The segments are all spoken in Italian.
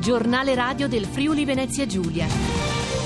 Giornale radio del Friuli Venezia Giulia.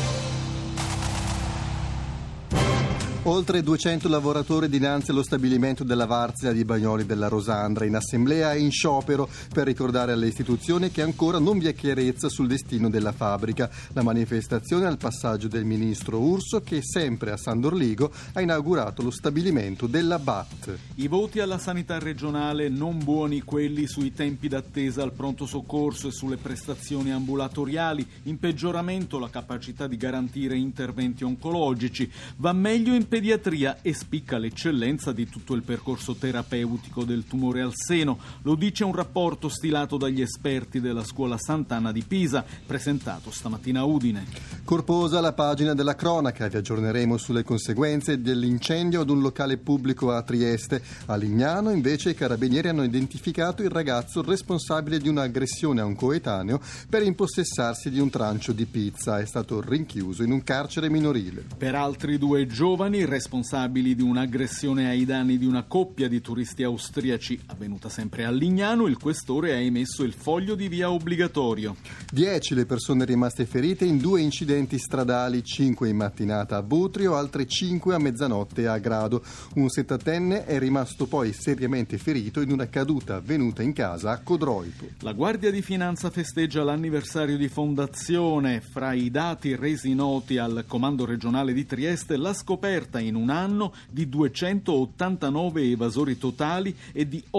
Oltre 200 lavoratori dinanzi allo stabilimento della Varzila di Bagnoli della Rosandra in assemblea e in sciopero per ricordare alle istituzioni che ancora non vi è chiarezza sul destino della fabbrica. La manifestazione al passaggio del ministro Urso che sempre a San Dorligo ha inaugurato lo stabilimento della BAT. I voti alla sanità regionale non buoni quelli sui tempi d'attesa al pronto soccorso e sulle prestazioni ambulatoriali. In peggioramento la capacità di garantire interventi oncologici. Va meglio in pediatria e spicca l'eccellenza di tutto il percorso terapeutico del tumore al seno. Lo dice un rapporto stilato dagli esperti della scuola Sant'Anna di Pisa, presentato stamattina a Udine. Corposa la pagina della cronaca, vi aggiorneremo sulle conseguenze dell'incendio ad un locale pubblico a Trieste. A Lignano invece i carabinieri hanno identificato il ragazzo responsabile di un'aggressione a un coetaneo per impossessarsi di un trancio di pizza. È stato rinchiuso in un carcere minorile. Per altri 2 giovani responsabili di un'aggressione ai danni di una coppia di turisti austriaci avvenuta sempre a Lignano, il questore ha emesso il foglio di via obbligatorio. 10 le persone rimaste ferite in 2 incidenti stradali, 5 in mattinata a Butrio, altre 5 a mezzanotte a Grado. Un 70enne è rimasto poi seriamente ferito in una caduta avvenuta in casa a Codroipo. La Guardia di Finanza festeggia l'anniversario di fondazione. Fra i dati resi noti al Comando regionale di Trieste, la scoperta in un anno di 289 evasori totali e di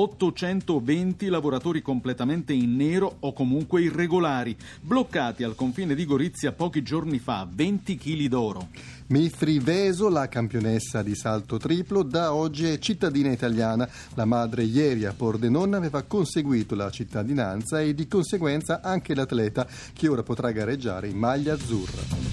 820 lavoratori completamente in nero o comunque irregolari, bloccati al confine di Gorizia pochi giorni fa, 20 kg d'oro. Mithri Veso, la campionessa di salto triplo, da oggi è cittadina italiana. La madre ieri a Pordenone aveva conseguito la cittadinanza e di conseguenza anche l'atleta, che ora potrà gareggiare in maglia azzurra.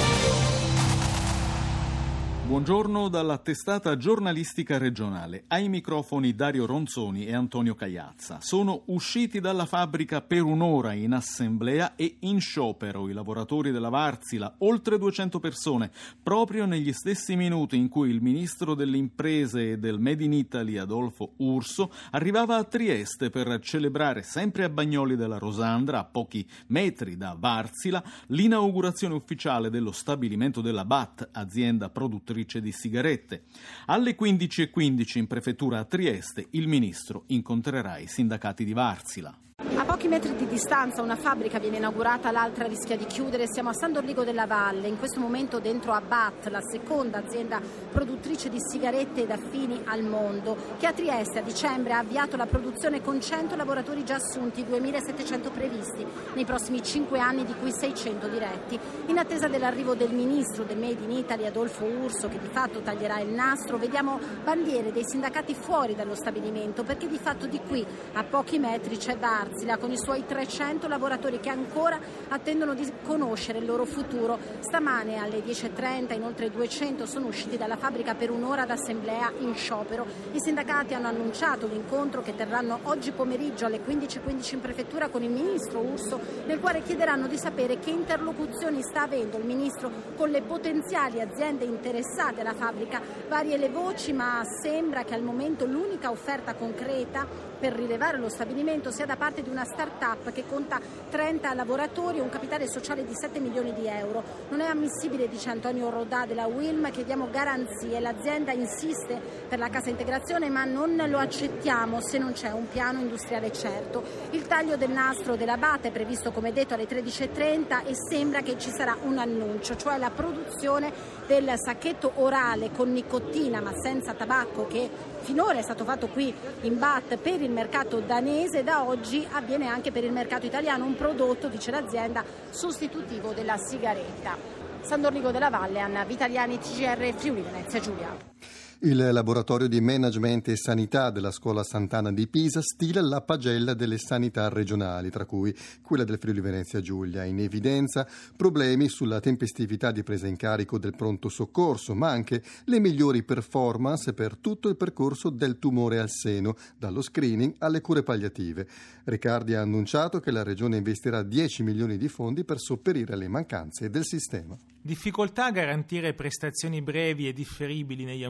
Buongiorno dalla testata giornalistica regionale. Ai microfoni Dario Ronzoni e Antonio Cagliazza. Sono usciti dalla fabbrica per un'ora in assemblea e in sciopero i lavoratori della Varzila, oltre 200 persone, proprio negli stessi minuti in cui il ministro delle imprese e del Made in Italy Adolfo Urso arrivava a Trieste per celebrare sempre a Bagnoli della Rosandra, a pochi metri da Varzila, l'inaugurazione ufficiale dello stabilimento della BAT, azienda produttrice di sigarette. Alle 15:15 in prefettura a Trieste il ministro incontrerà i sindacati di Varzila. A pochi metri di distanza una fabbrica viene inaugurata, l'altra rischia di chiudere. Siamo a San Dorligo della Valle, in questo momento dentro a BAT, la seconda azienda produttrice di sigarette ed affini al mondo, che a Trieste a dicembre ha avviato la produzione con 100 lavoratori già assunti, 2.700 previsti nei prossimi 5 anni, di cui 600 diretti. In attesa dell'arrivo del ministro del Made in Italy Adolfo Urso, che di fatto taglierà il nastro, vediamo bandiere dei sindacati fuori dallo stabilimento, perché di fatto di qui a pochi metri c'è Varzila con i suoi 300 lavoratori che ancora attendono di conoscere il loro futuro. Stamane alle 10:30 inoltre 200 sono usciti dalla fabbrica per un'ora d'assemblea in sciopero. I sindacati hanno annunciato l'incontro che terranno oggi pomeriggio alle 15:15 in prefettura con il ministro Urso, nel quale chiederanno di sapere che interlocuzioni sta avendo il ministro con le potenziali aziende interessate alla fabbrica. Varie le voci, ma sembra che al momento l'unica offerta concreta per rilevare lo stabilimento sia da parte di una start-up che conta 30 lavoratori e un capitale sociale di 7 milioni di euro. Non è ammissibile, dice Antonio Rodà della Wilm, chiediamo garanzie. L'azienda insiste per la cassa integrazione, ma non lo accettiamo se non c'è un piano industriale certo. Il taglio del nastro della BAT è previsto, come detto, alle 13:30 e sembra che ci sarà un annuncio, cioè la produzione del sacchetto orale con nicotina ma senza tabacco, che finora è stato fatto qui in BAT per il mercato danese, da oggi avviene anche per il mercato italiano, un prodotto, dice l'azienda, sostitutivo della sigaretta. San Dorligo della Valle, Anna Vitaliani, TGR Friuli Venezia Giulia. Il laboratorio di management e sanità della scuola Sant'Anna di Pisa stila la pagella delle sanità regionali, tra cui quella del Friuli Venezia Giulia. In evidenza problemi sulla tempestività di presa in carico del pronto soccorso, ma anche le migliori performance per tutto il percorso del tumore al seno, dallo screening alle cure palliative. Riccardi ha annunciato che la regione investirà 10 milioni di fondi per sopperire alle mancanze del sistema. Difficoltà a garantire prestazioni brevi e differibili negli ambulatori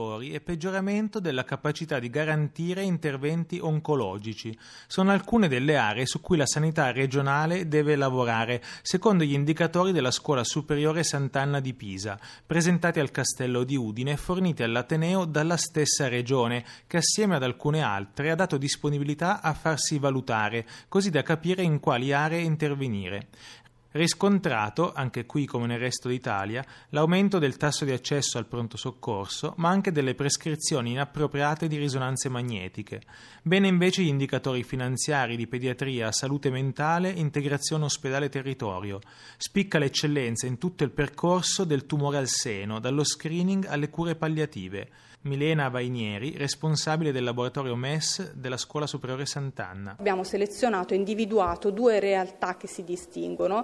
indicatori e peggioramento della capacità di garantire interventi oncologici. Sono alcune delle aree su cui la sanità regionale deve lavorare, secondo gli indicatori della Scuola Superiore Sant'Anna di Pisa, presentati al Castello di Udine e forniti all'Ateneo dalla stessa regione, che assieme ad alcune altre ha dato disponibilità a farsi valutare, così da capire in quali aree intervenire. Riscontrato, anche qui come nel resto d'Italia, l'aumento del tasso di accesso al pronto soccorso, ma anche delle prescrizioni inappropriate di risonanze magnetiche. Bene invece gli indicatori finanziari di pediatria, salute mentale, integrazione ospedale-territorio. Spicca l'eccellenza in tutto il percorso del tumore al seno, dallo screening alle cure palliative. Milena Vainieri, responsabile del laboratorio MES della Scuola Superiore Sant'Anna. Abbiamo selezionato e individuato 2 realtà che si distinguono.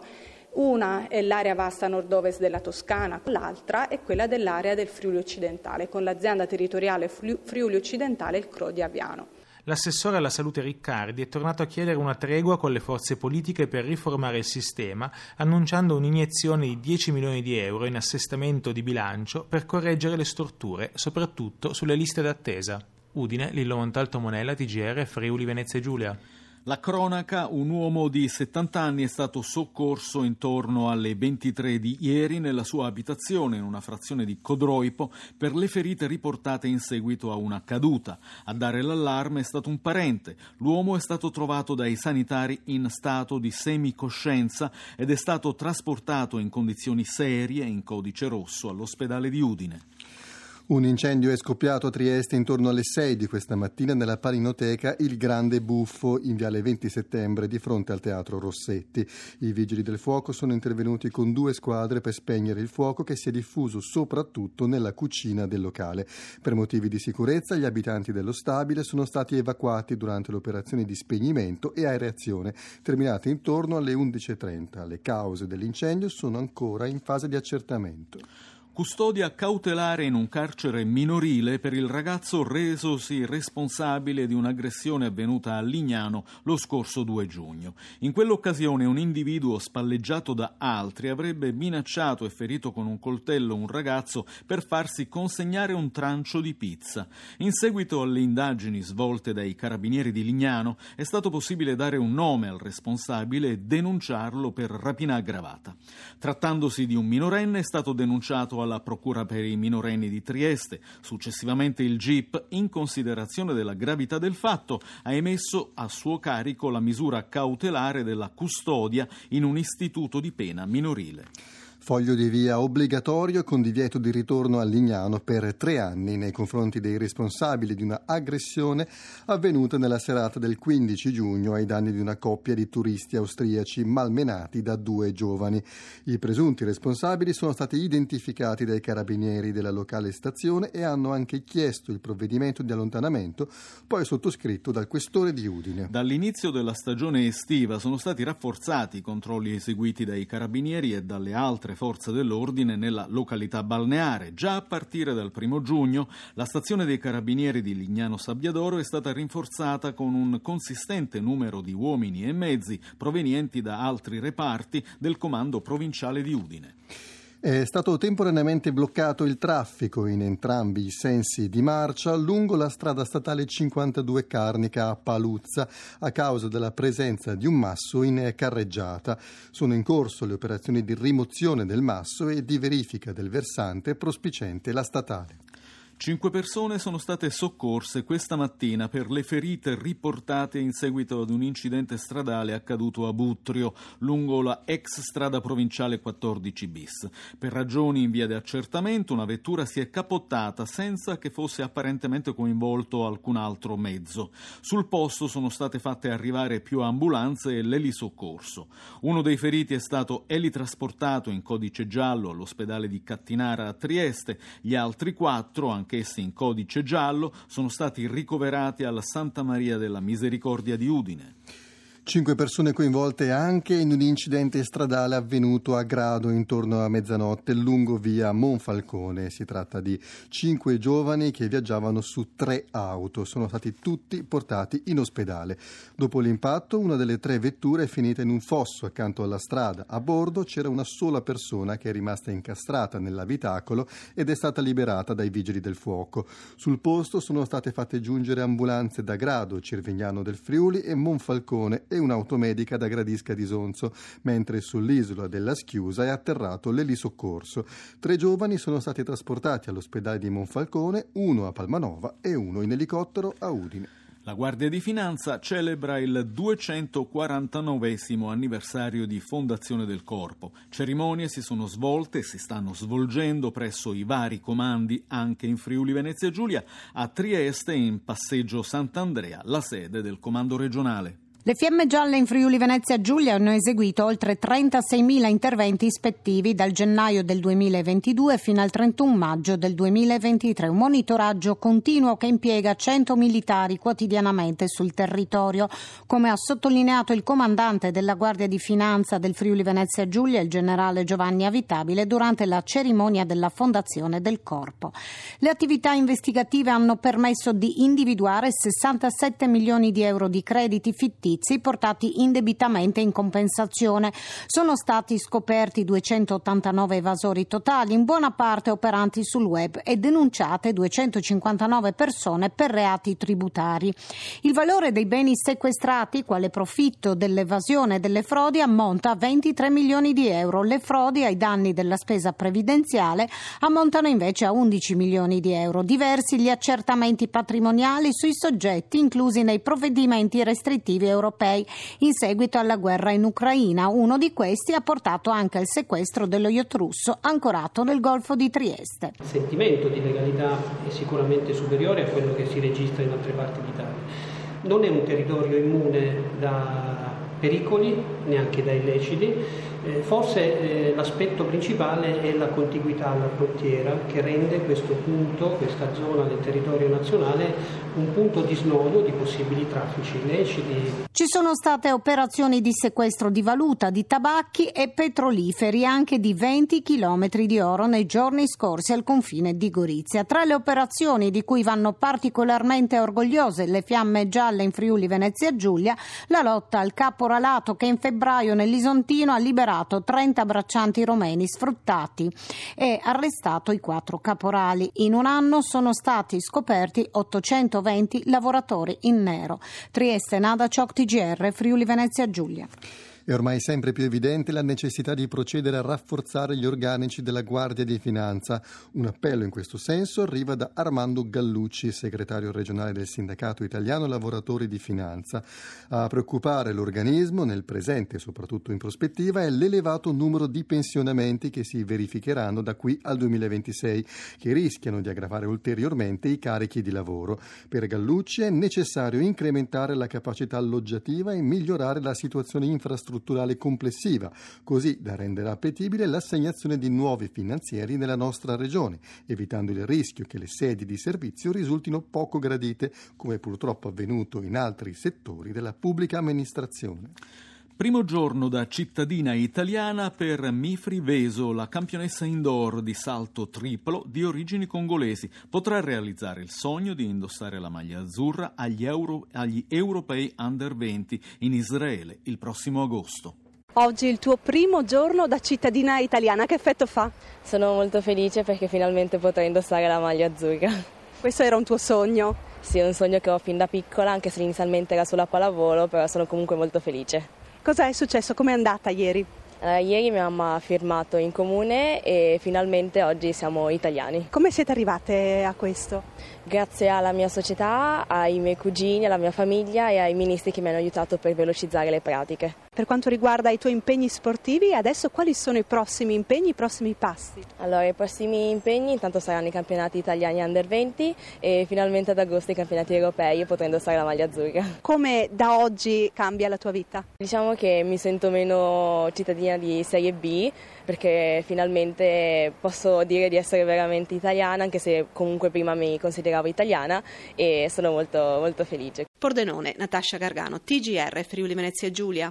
Una è l'area vasta nord-ovest della Toscana, l'altra è quella dell'area del Friuli Occidentale, con l'azienda territoriale Friuli Occidentale e il CRO di Aviano. L'assessore alla salute Riccardi è tornato a chiedere una tregua con le forze politiche per riformare il sistema, annunciando un'iniezione di 10 milioni di euro in assestamento di bilancio per correggere le storture, soprattutto sulle liste d'attesa. Udine, Lillo Montalto Monella, TGR, Friuli Venezia Giulia. La cronaca: un uomo di 70 anni è stato soccorso intorno alle 23 di ieri nella sua abitazione in una frazione di Codroipo per le ferite riportate in seguito a una caduta. A dare l'allarme è stato un parente. L'uomo è stato trovato dai sanitari in stato di semicoscienza ed è stato trasportato in condizioni serie in codice rosso all'ospedale di Udine. Un incendio è scoppiato a Trieste intorno alle 6 di questa mattina nella paninoteca Il Grande Buffo in viale 20 settembre di fronte al Teatro Rossetti. I vigili del fuoco sono intervenuti con 2 squadre per spegnere il fuoco che si è diffuso soprattutto nella cucina del locale. Per motivi di sicurezza gli abitanti dello stabile sono stati evacuati durante le operazioni di spegnimento e aerazione terminate intorno alle 11.30. Le cause dell'incendio sono ancora in fase di accertamento. Custodia cautelare in un carcere minorile per il ragazzo resosi responsabile di un'aggressione avvenuta a Lignano lo scorso 2 giugno. In quell'occasione un individuo spalleggiato da altri avrebbe minacciato e ferito con un coltello un ragazzo per farsi consegnare un trancio di pizza. In seguito alle indagini svolte dai carabinieri di Lignano è stato possibile dare un nome al responsabile e denunciarlo per rapina aggravata. Trattandosi di un minorenne è stato denunciato alla Procura per i minorenni di Trieste. Successivamente il GIP, in considerazione della gravità del fatto, ha emesso a suo carico la misura cautelare della custodia in un istituto di pena minorile. Foglio di via obbligatorio con divieto di ritorno a Lignano per 3 anni nei confronti dei responsabili di una aggressione avvenuta nella serata del 15 giugno ai danni di una coppia di turisti austriaci malmenati da 2 giovani. I presunti responsabili sono stati identificati dai carabinieri della locale stazione e hanno anche chiesto il provvedimento di allontanamento, poi sottoscritto dal questore di Udine. Dall'inizio della stagione estiva sono stati rafforzati i controlli eseguiti dai carabinieri e dalle altre forze dell'ordine nella località balneare. Già a partire dal 1 giugno la stazione dei carabinieri di Lignano Sabbiadoro è stata rinforzata con un consistente numero di uomini e mezzi provenienti da altri reparti del comando provinciale di Udine. È stato temporaneamente bloccato il traffico in entrambi i sensi di marcia lungo la strada statale 52 Carnica a Paluzza a causa della presenza di un masso in carreggiata. Sono in corso le operazioni di rimozione del masso e di verifica del versante prospiciente la statale. 5 persone sono state soccorse questa mattina per le ferite riportate in seguito ad un incidente stradale accaduto a Buttrio, lungo la ex strada provinciale 14 bis. Per ragioni in via di accertamento, una vettura si è capottata senza che fosse apparentemente coinvolto alcun altro mezzo. Sul posto sono state fatte arrivare più ambulanze e l'elisoccorso. Uno dei feriti è stato elitrasportato in codice giallo all'ospedale di Cattinara a Trieste. Gli altri 4, anch'essi in codice giallo, sono stati ricoverati alla Santa Maria della Misericordia di Udine. 5 persone coinvolte anche in un incidente stradale avvenuto a Grado intorno a mezzanotte lungo via Monfalcone. Si tratta di 5 giovani che viaggiavano su 3 auto. Sono stati tutti portati in ospedale. Dopo l'impatto, una delle 3 vetture è finita in un fosso accanto alla strada. A bordo c'era una sola persona che è rimasta incastrata nell'abitacolo ed è stata liberata dai vigili del fuoco. Sul posto sono state fatte giungere ambulanze da Grado, Cervignano del Friuli e Monfalcone e un'automedica da Gradisca di Sonzo, mentre sull'isola della Schiusa è atterrato l'elisoccorso. 3 giovani sono stati trasportati all'ospedale di Monfalcone, uno a Palmanova e uno in elicottero a Udine. La Guardia di Finanza celebra il 249esimo anniversario di fondazione del Corpo. Cerimonie si sono svolte e si stanno svolgendo presso i vari comandi anche in Friuli Venezia Giulia, a Trieste e in Passeggio Sant'Andrea, la sede del comando regionale. Le Fiamme Gialle in Friuli Venezia Giulia hanno eseguito oltre 36.000 interventi ispettivi dal gennaio del 2022 fino al 31 maggio del 2023, un monitoraggio continuo che impiega 100 militari quotidianamente sul territorio. Come ha sottolineato il comandante della Guardia di Finanza del Friuli Venezia Giulia, il generale Giovanni Avitabile, durante la cerimonia della fondazione del Corpo. Le attività investigative hanno permesso di individuare 67 milioni di euro di crediti fittizi portati indebitamente in compensazione. Sono stati scoperti 289 evasori totali, in buona parte operanti sul web, e denunciate 259 persone per reati tributari. Il valore dei beni sequestrati, quale profitto dell'evasione e delle frodi, ammonta a 23 milioni di euro. Le frodi ai danni della spesa previdenziale ammontano invece a 11 milioni di euro. Diversi gli accertamenti patrimoniali sui soggetti inclusi nei provvedimenti restrittivi europei in seguito alla guerra in Ucraina. Uno di questi ha portato anche al sequestro dello yacht russo ancorato nel Golfo di Trieste. Il sentimento di legalità è sicuramente superiore a quello che si registra in altre parti d'Italia. Non è un territorio immune da pericoli, neanche da illeciti. Forse l'aspetto principale è la contiguità alla frontiera, che rende questo punto, questa zona del territorio nazionale, un punto di snodo di possibili traffici illeciti. Ci sono state operazioni di sequestro di valuta, di tabacchi e petroliferi, anche di 20 chilometri di oro nei giorni scorsi al confine di Gorizia. Tra le operazioni di cui vanno particolarmente orgogliose le Fiamme Gialle in Friuli Venezia Giulia, la lotta al caporalato, che in febbraio nell'Isontino ha liberato 30 braccianti romeni sfruttati e arrestato i 4 caporali. In un anno sono stati scoperti 820 lavoratori in nero. Trieste, Nada Ciocc, TGR, Friuli Venezia Giulia. È ormai sempre più evidente la necessità di procedere a rafforzare gli organici della Guardia di Finanza. Un appello in questo senso arriva da Armando Gallucci, segretario regionale del Sindacato Italiano Lavoratori di Finanza. A preoccupare l'organismo nel presente e soprattutto in prospettiva è l'elevato numero di pensionamenti che si verificheranno da qui al 2026, che rischiano di aggravare ulteriormente i carichi di lavoro. Per Gallucci è necessario incrementare la capacità alloggiativa e migliorare la situazione infrastrutturale complessiva, così da rendere appetibile l'assegnazione di nuovi finanzieri nella nostra regione, evitando il rischio che le sedi di servizio risultino poco gradite, come purtroppo avvenuto in altri settori della pubblica amministrazione. Primo giorno da cittadina italiana per Mifri Veso, la campionessa indoor di salto triplo di origini congolesi. Potrà realizzare il sogno di indossare la maglia azzurra agli europei Under 20 in Israele il prossimo agosto. Oggi il tuo primo giorno da cittadina italiana, che effetto fa? Sono molto felice perché finalmente potrò indossare la maglia azzurra. Questo era un tuo sogno? Sì, è un sogno che ho fin da piccola, anche se inizialmente era solo a pallavolo, però sono comunque molto felice. Cosa è successo? Com'è andata ieri? Ieri mia mamma ha firmato in comune e finalmente oggi siamo italiani. Come siete arrivate a questo? Grazie alla mia società, ai miei cugini, alla mia famiglia e ai ministri che mi hanno aiutato per velocizzare le pratiche. Per quanto riguarda i tuoi impegni sportivi, adesso quali sono i prossimi impegni, i prossimi passi? Allora, i prossimi impegni intanto saranno i campionati italiani Under 20 e finalmente ad agosto i campionati europei e potrò indossare la maglia azzurra. Come da oggi cambia la tua vita? Diciamo che mi sento meno cittadina di Serie B perché finalmente posso dire di essere veramente italiana, anche se comunque prima mi consideravo italiana, e sono molto, molto felice. Pordenone, Natascia Gargano, TGR Friuli Venezia Giulia.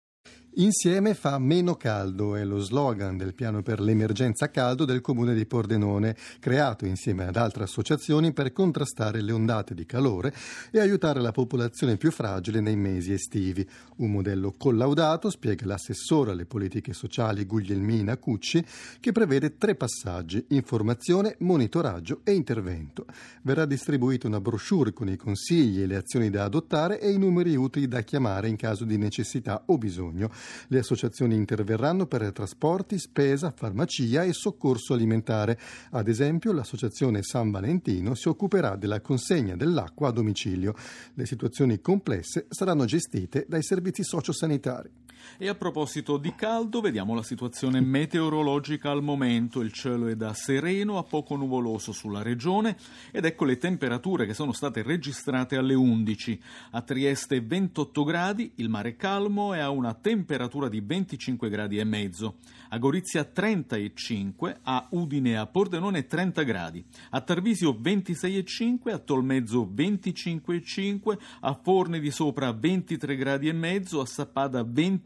Insieme fa meno caldo è lo slogan del piano per l'emergenza caldo del comune di Pordenone, creato insieme ad altre associazioni per contrastare le ondate di calore e aiutare la popolazione più fragile nei mesi estivi. Un modello collaudato, spiega l'assessore alle politiche sociali Guglielmina Cucci, che prevede 3 passaggi: informazione, monitoraggio e intervento. Verrà distribuita una brochure con i consigli e le azioni da adottare e i numeri utili da chiamare in caso di necessità o bisogno. Le associazioni interverranno per trasporti, spesa, farmacia e soccorso alimentare. Ad esempio, l'associazione San Valentino si occuperà della consegna dell'acqua a domicilio. Le situazioni complesse saranno gestite dai servizi sociosanitari. E a proposito di caldo, vediamo la situazione meteorologica al momento. Il cielo è da sereno a poco nuvoloso sulla regione ed ecco le temperature che sono state registrate alle 11. A Trieste 28 gradi, il mare è calmo e ha una temperatura di 25 gradi e mezzo. A Gorizia 35, a Udine e a Pordenone 30 gradi. A Tarvisio 26,5, a Tolmezzo 25,5, a Forni di Sopra 23 gradi e mezzo, a Sappada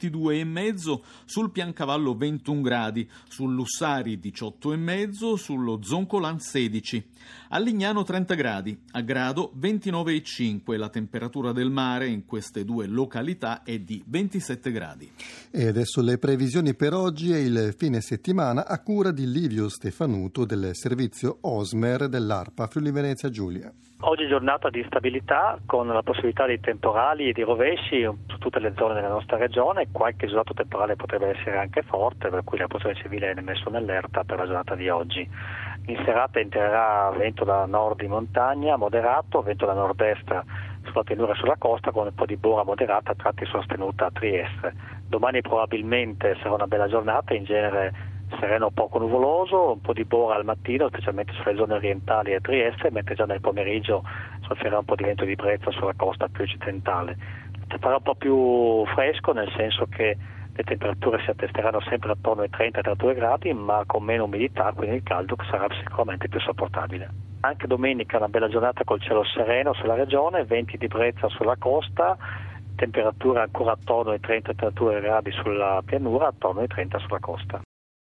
22,5, sul Piancavallo 21 gradi, sul Lussari 18,5, sullo Zoncolan 16. A Lignano 30 gradi, a Grado 29,5. La temperatura del mare in queste 2 località è di 27 gradi. E adesso le previsioni per oggi e il fine settimana a cura di Livio Stefanuto del servizio Osmer dell'ARPA Friuli Venezia Giulia. Oggi è giornata di stabilità con la possibilità di temporali e di rovesci su tutte le zone della nostra regione. Qualche isolato temporale potrebbe essere anche forte, per cui la Protezione Civile è messo in allerta per la giornata di oggi. In serata entrerà vento da nord di montagna moderato, vento da nord-est sulla pianura e sulla costa, con un po' di bora moderata a tratti sostenuta a Trieste. Domani probabilmente sarà una bella giornata, in genere sereno poco nuvoloso, un po' di bora al mattino, specialmente sulle zone orientali e Trieste, mentre già nel pomeriggio soffrirà un po' di vento di brezza sulla costa più occidentale. Farà un po' più fresco, nel senso che le temperature si attesteranno sempre attorno ai 30-32 gradi, ma con meno umidità, quindi il caldo sarà sicuramente più sopportabile. Anche domenica una bella giornata col cielo sereno sulla regione, venti di brezza sulla costa, temperature ancora attorno ai 30-32 gradi sulla pianura, attorno ai 30 sulla costa.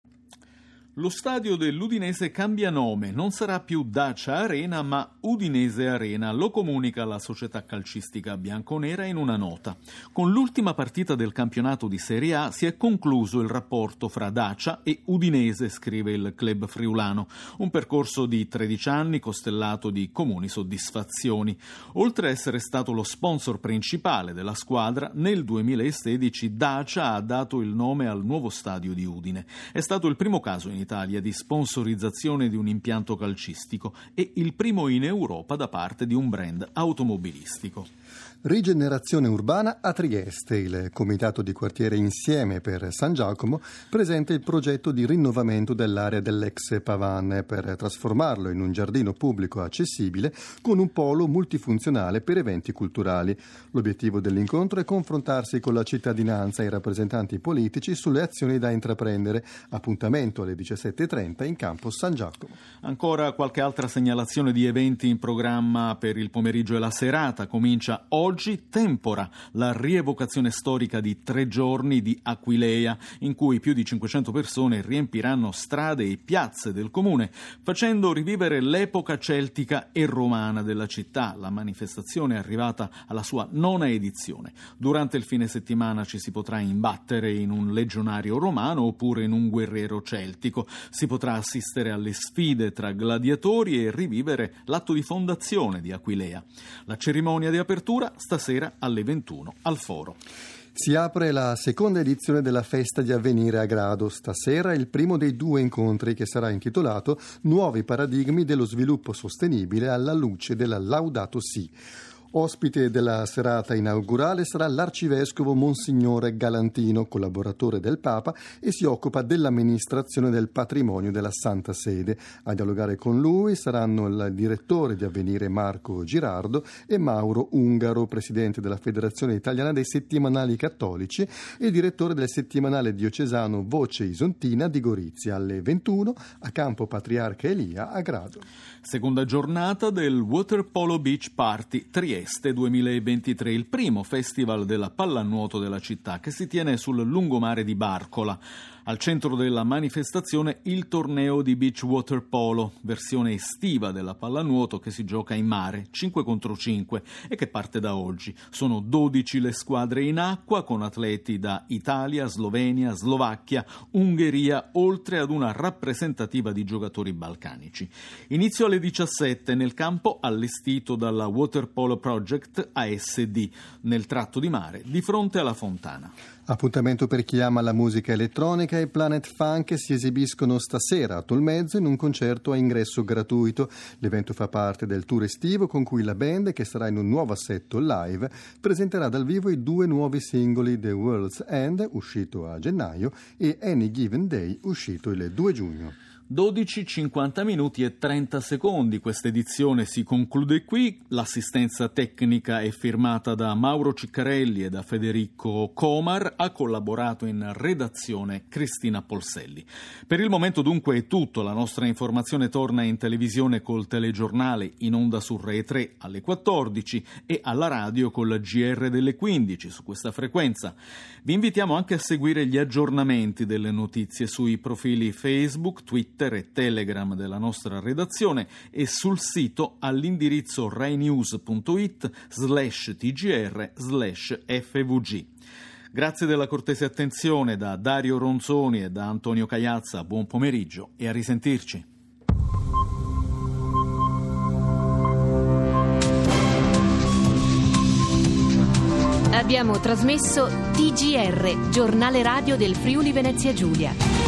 Lo stadio dell'Udinese cambia nome, non sarà più Dacia Arena ma Udinese Arena, lo comunica la società calcistica bianconera in una nota. Con l'ultima partita del campionato di Serie A si è concluso il rapporto fra Dacia e Udinese, scrive il club friulano. Un percorso di 13 anni costellato di comuni soddisfazioni. Oltre a essere stato lo sponsor principale della squadra, nel 2016 Dacia ha dato il nome al nuovo stadio di Udine. È stato il primo caso in Italia di sponsorizzazione di un impianto calcistico e il primo in Europa da parte di un brand automobilistico. Rigenerazione urbana a Trieste. Il comitato di quartiere Insieme per San Giacomo presenta il progetto di rinnovamento dell'area dell'ex Pavan per trasformarlo in un giardino pubblico accessibile con un polo multifunzionale per eventi culturali. L'obiettivo dell'incontro è confrontarsi con la cittadinanza e i rappresentanti politici sulle azioni da intraprendere. Appuntamento alle 17:30 in campo San Giacomo. Ancora qualche altra segnalazione di eventi in programma per il pomeriggio e la serata. Comincia oggi Tempora, la rievocazione storica di 3 giorni di Aquileia, in cui più di 500 persone riempiranno strade e piazze del comune, facendo rivivere l'epoca celtica e romana della città. La manifestazione è arrivata alla sua 9ª edizione. Durante il fine settimana ci si potrà imbattere in un legionario romano oppure in un guerriero celtico. Si potrà assistere alle sfide tra gladiatori e rivivere l'atto di fondazione di Aquileia. La cerimonia di apertura stasera alle 21 al Foro. Si apre la 2ª edizione della Festa di Avvenire a Grado. Stasera è il primo dei 2 incontri che sarà intitolato Nuovi paradigmi dello sviluppo sostenibile alla luce della Laudato Si. Ospite della serata inaugurale sarà l'arcivescovo Monsignore Galantino, collaboratore del Papa, e si occupa dell'amministrazione del patrimonio della Santa Sede. A dialogare con lui saranno il direttore di Avvenire Marco Girardo e Mauro Ungaro, presidente della Federazione Italiana dei Settimanali Cattolici e direttore del settimanale diocesano Voce Isontina di Gorizia, alle 21 a Campo Patriarca Elia a Grado. Seconda giornata del Water Polo Beach Party Trieste. Trieste 2023, il primo festival della pallanuoto della città che si tiene sul lungomare di Barcola. Al centro della manifestazione il torneo di beach water polo, versione estiva della pallanuoto che si gioca in mare, 5 contro 5, e che parte da oggi. Sono 12 le squadre in acqua, con atleti da Italia, Slovenia, Slovacchia, Ungheria, oltre ad una rappresentativa di giocatori balcanici. Inizio alle 17 nel campo allestito dalla Water Polo Project ASD, nel tratto di mare, di fronte alla fontana. Appuntamento per chi ama la musica elettronica e Planet Funk si esibiscono stasera a Tolmezzo in un concerto a ingresso gratuito. L'evento fa parte del tour estivo con cui la band, che sarà in un nuovo assetto live, presenterà dal vivo i 2 nuovi singoli The World's End, uscito a gennaio, e Any Given Day, uscito il 2 giugno. 12, 50 minuti e 30 secondi. Questa edizione si conclude qui. L'assistenza tecnica è firmata da Mauro Ciccarelli e da Federico Comar. Ha collaborato in redazione Cristina Polselli. Per il momento dunque è tutto. La nostra informazione torna in televisione col telegiornale in onda su Rai 3 alle 14 e alla radio col GR delle 15 su questa frequenza. Vi invitiamo anche a seguire gli aggiornamenti delle notizie sui profili Facebook, Twitter e Telegram della nostra redazione e sul sito all'indirizzo rainews.it/tgr/FVG. Grazie della cortese attenzione da Dario Ronzoni e da Antonio Cagliazza. Buon pomeriggio e a risentirci. Abbiamo trasmesso TGR, giornale radio del Friuli Venezia Giulia.